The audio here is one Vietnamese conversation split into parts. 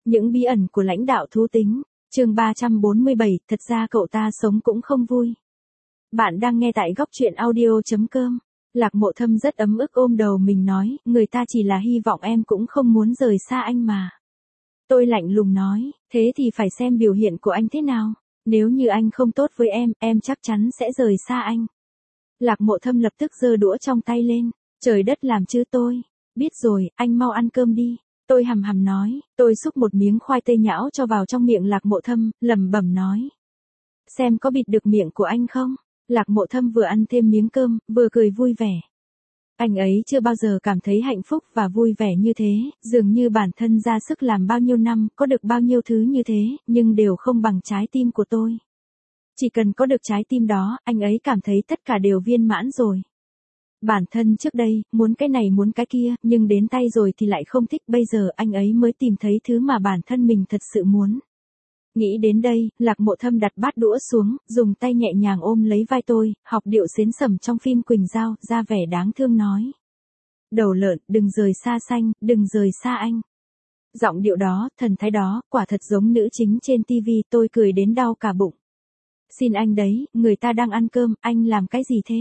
Những bí ẩn của lãnh đạo thú tính, chương 347, thật ra cậu ta sống cũng không vui. Bạn đang nghe tại góc truyện audio.com. Lạc Mộ Thâm rất ấm ức ôm đầu mình nói, người ta chỉ là hy vọng em cũng không muốn rời xa anh mà. Tôi lạnh lùng nói, thế thì phải xem biểu hiện của anh thế nào. Nếu như anh không tốt với em chắc chắn sẽ rời xa anh. Lạc Mộ Thâm lập tức giơ đũa trong tay lên, trời đất làm chứ tôi. Biết rồi, anh mau ăn cơm đi. Tôi hầm hầm nói, tôi xúc một miếng khoai tây nhão cho vào trong miệng Lạc Mộ Thâm, lẩm bẩm nói. Xem có bịt được miệng của anh không? Lạc Mộ Thâm vừa ăn thêm miếng cơm, vừa cười vui vẻ. Anh ấy chưa bao giờ cảm thấy hạnh phúc và vui vẻ như thế, dường như bản thân ra sức làm bao nhiêu năm, có được bao nhiêu thứ như thế, nhưng đều không bằng trái tim của tôi. Chỉ cần có được trái tim đó, anh ấy cảm thấy tất cả đều viên mãn rồi. Bản thân trước đây, muốn cái này muốn cái kia, nhưng đến tay rồi thì lại không thích, bây giờ anh ấy mới tìm thấy thứ mà bản thân mình thật sự muốn. Nghĩ đến đây, Lạc Mộ Thâm đặt bát đũa xuống, dùng tay nhẹ nhàng ôm lấy vai tôi, học điệu xến sẩm trong phim Quỳnh Giao, ra vẻ đáng thương nói. Đầu lợn, đừng rời xa xanh, đừng rời xa anh. Giọng điệu đó, thần thái đó, quả thật giống nữ chính trên TV, tôi cười đến đau cả bụng. Xin anh đấy, người ta đang ăn cơm, anh làm cái gì thế?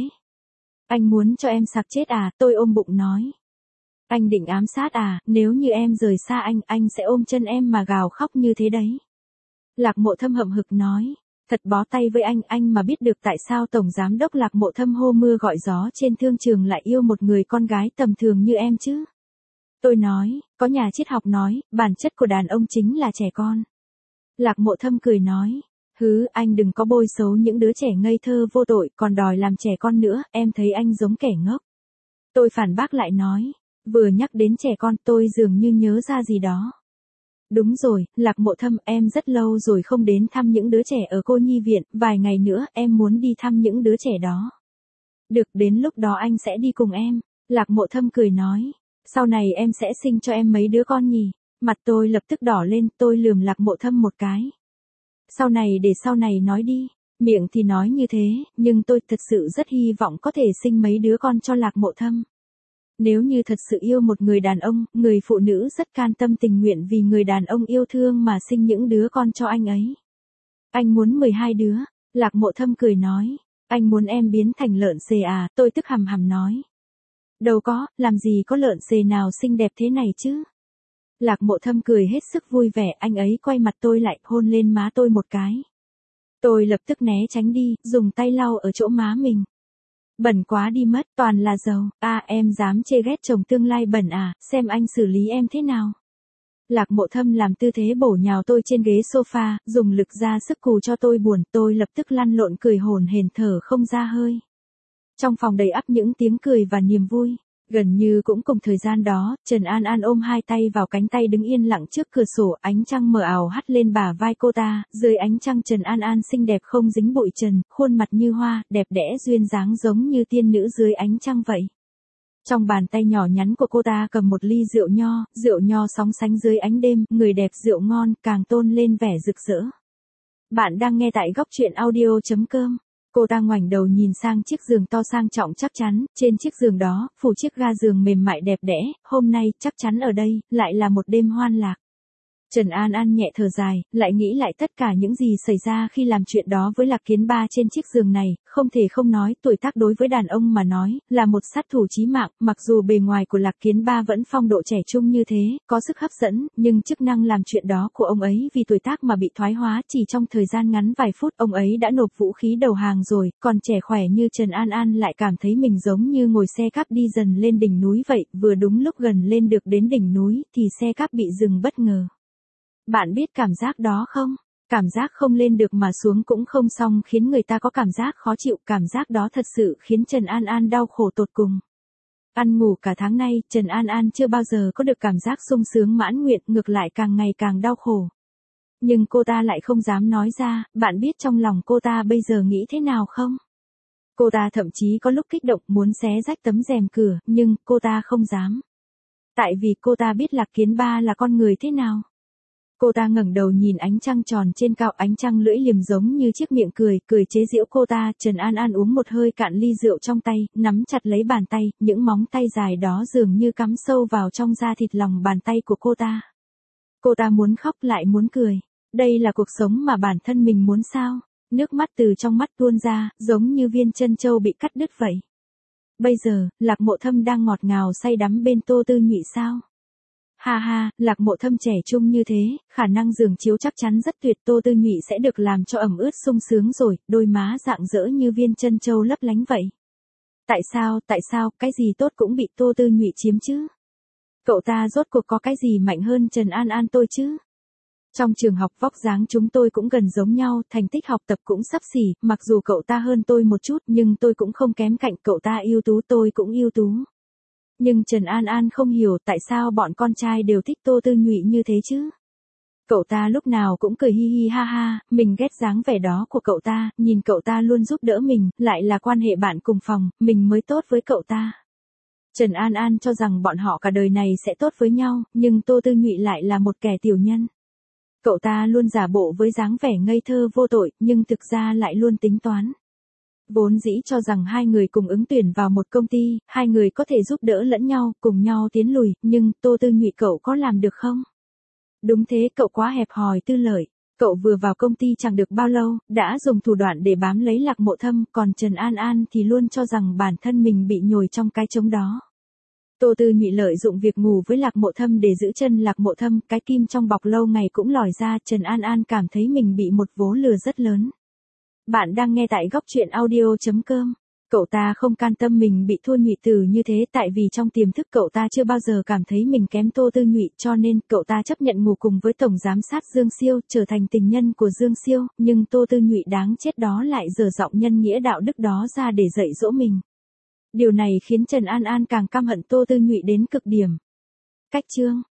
Anh muốn cho em sặc chết à, tôi ôm bụng nói. Anh định ám sát à, nếu như em rời xa anh sẽ ôm chân em mà gào khóc như thế đấy. Lạc Mộ Thâm hậm hực nói, thật bó tay với anh mà biết được tại sao Tổng Giám đốc Lạc Mộ Thâm hô mưa gọi gió trên thương trường lại yêu một người con gái tầm thường như em chứ. Tôi nói, có nhà triết học nói, bản chất của đàn ông chính là trẻ con. Lạc Mộ Thâm cười nói, anh đừng có bôi xấu những đứa trẻ ngây thơ vô tội, còn đòi làm trẻ con nữa, em thấy anh giống kẻ ngốc. Tôi phản bác lại nói, vừa nhắc đến trẻ con tôi dường như nhớ ra gì đó. Đúng rồi, Lạc Mộ Thâm, em rất lâu rồi không đến thăm những đứa trẻ ở cô nhi viện, vài ngày nữa em muốn đi thăm những đứa trẻ đó. Được, đến lúc đó anh sẽ đi cùng em. Lạc Mộ Thâm cười nói, sau này em sẽ sinh cho em mấy đứa con nhỉ? Mặt tôi lập tức đỏ lên, tôi lườm Lạc Mộ Thâm một cái. Sau này để sau này nói đi, miệng thì nói như thế, nhưng tôi thật sự rất hy vọng có thể sinh mấy đứa con cho Lạc Mộ Thâm. Nếu như thật sự yêu một người đàn ông, người phụ nữ rất can tâm tình nguyện vì người đàn ông yêu thương mà sinh những đứa con cho anh ấy. Anh muốn 12 đứa, Lạc Mộ Thâm cười nói, anh muốn em biến thành lợn xề à, tôi tức hầm hầm nói. Đâu có, làm gì có lợn xề nào xinh đẹp thế này chứ. Lạc Mộ Thâm cười hết sức vui vẻ, anh ấy quay mặt tôi lại, hôn lên má tôi một cái. Tôi lập tức né tránh đi, dùng tay lau ở chỗ má mình. Bẩn quá đi mất, toàn là dầu, em dám chê ghét chồng tương lai bẩn à, xem anh xử lý em thế nào. Lạc Mộ Thâm làm tư thế bổ nhào tôi trên ghế sofa, dùng lực ra sức cù cho tôi buồn, tôi lập tức lăn lộn cười hổn hển thở không ra hơi. Trong phòng đầy ắp những tiếng cười và niềm vui. Gần như cũng cùng thời gian đó, Trần An An ôm hai tay vào cánh tay đứng yên lặng trước cửa sổ, ánh trăng mờ ảo hắt lên bả vai cô ta, dưới ánh trăng Trần An An xinh đẹp không dính bụi trần, khuôn mặt như hoa, đẹp đẽ duyên dáng giống như tiên nữ dưới ánh trăng vậy. Trong bàn tay nhỏ nhắn của cô ta cầm một ly rượu nho sóng sánh dưới ánh đêm, người đẹp rượu ngon, càng tôn lên vẻ rực rỡ. Bạn đang nghe tại góc truyện audio.com. Cô ta ngoảnh đầu nhìn sang chiếc giường to sang trọng chắc chắn, trên chiếc giường đó, phủ chiếc ga giường mềm mại đẹp đẽ, hôm nay, chắc chắn ở đây, lại là một đêm hoan lạc. Trần An An nhẹ thở dài, lại nghĩ lại tất cả những gì xảy ra khi làm chuyện đó với Lạc Kiến Ba trên chiếc giường này, không thể không nói, tuổi tác đối với đàn ông mà nói, là một sát thủ chí mạng, mặc dù bề ngoài của Lạc Kiến Ba vẫn phong độ trẻ trung như thế, có sức hấp dẫn, nhưng chức năng làm chuyện đó của ông ấy vì tuổi tác mà bị thoái hóa, chỉ trong thời gian ngắn vài phút, ông ấy đã nộp vũ khí đầu hàng rồi, còn trẻ khỏe như Trần An An lại cảm thấy mình giống như ngồi xe cáp đi dần lên đỉnh núi vậy, vừa đúng lúc gần lên được đến đỉnh núi, thì xe cáp bị dừng bất ngờ. Bạn biết cảm giác đó không? Cảm giác không lên được mà xuống cũng không xong khiến người ta có cảm giác khó chịu, cảm giác đó thật sự khiến Trần An An đau khổ tột cùng. Ăn ngủ cả tháng nay, Trần An An chưa bao giờ có được cảm giác sung sướng mãn nguyện, ngược lại càng ngày càng đau khổ. Nhưng cô ta lại không dám nói ra, bạn biết trong lòng cô ta bây giờ nghĩ thế nào không? Cô ta thậm chí có lúc kích động muốn xé rách tấm rèm cửa, nhưng cô ta không dám. Tại vì cô ta biết Lạc Kiến Ba là con người thế nào. Cô ta ngẩng đầu nhìn ánh trăng tròn trên cao, ánh trăng lưỡi liềm giống như chiếc miệng cười chế giễu cô ta. Trần An An uống một hơi cạn ly rượu trong tay, nắm chặt lấy bàn tay, những móng tay dài đó dường như cắm sâu vào trong da thịt lòng bàn tay của cô ta. Cô ta muốn khóc lại muốn cười. Đây là cuộc sống mà bản thân mình muốn sao? Nước mắt từ trong mắt tuôn ra, giống như viên trân châu bị cắt đứt vậy. Bây giờ, Lạc Mộ Thâm đang ngọt ngào say đắm bên Tô Tư Nhụy sao? Ha ha, Lạc Mộ Thâm trẻ trung như thế, khả năng giường chiếu chắc chắn rất tuyệt. Tô Tư Nhụy sẽ được làm cho ẩm ướt sung sướng rồi, đôi má rạng rỡ như viên trân châu lấp lánh vậy. Tại sao, cái gì tốt cũng bị Tô Tư Nhụy chiếm chứ? Cậu ta rốt cuộc có cái gì mạnh hơn Trần An An tôi chứ? Trong trường học vóc dáng chúng tôi cũng gần giống nhau, thành tích học tập cũng xấp xỉ, mặc dù cậu ta hơn tôi một chút nhưng tôi cũng không kém cạnh, cậu ta ưu tú tôi cũng ưu tú. Nhưng Trần An An không hiểu tại sao bọn con trai đều thích Tô Tư Nhụy như thế chứ. Cậu ta lúc nào cũng cười hi hi ha ha, mình ghét dáng vẻ đó của cậu ta, nhìn cậu ta luôn giúp đỡ mình, lại là quan hệ bạn cùng phòng, mình mới tốt với cậu ta. Trần An An cho rằng bọn họ cả đời này sẽ tốt với nhau, nhưng Tô Tư Nhụy lại là một kẻ tiểu nhân. Cậu ta luôn giả bộ với dáng vẻ ngây thơ vô tội, nhưng thực ra lại luôn tính toán. Vốn dĩ cho rằng hai người cùng ứng tuyển vào một công ty, hai người có thể giúp đỡ lẫn nhau, cùng nhau tiến lùi, nhưng Tô Tư Nhụy cậu có làm được không? Đúng thế, cậu quá hẹp hòi tư lợi. Cậu vừa vào công ty chẳng được bao lâu, đã dùng thủ đoạn để bám lấy Lạc Mộ Thâm, còn Trần An An thì luôn cho rằng bản thân mình bị nhồi trong cái trống đó. Tô Tư Nhụy lợi dụng việc ngủ với Lạc Mộ Thâm để giữ chân Lạc Mộ Thâm, cái kim trong bọc lâu ngày cũng lòi ra, Trần An An cảm thấy mình bị một vố lừa rất lớn. Bạn đang nghe tại góc truyện audio.com. Cậu ta không can tâm mình bị thua Nhụy Tử như thế, tại vì trong tiềm thức cậu ta chưa bao giờ cảm thấy mình kém Tô Tư Nhụy, cho nên cậu ta chấp nhận ngủ cùng với tổng giám sát Dương Siêu, trở thành tình nhân của Dương Siêu, nhưng Tô Tư Nhụy đáng chết đó lại dở giọng nhân nghĩa đạo đức đó ra để dạy dỗ mình. Điều này khiến Trần An An càng căm hận Tô Tư Nhụy đến cực điểm. Cách chương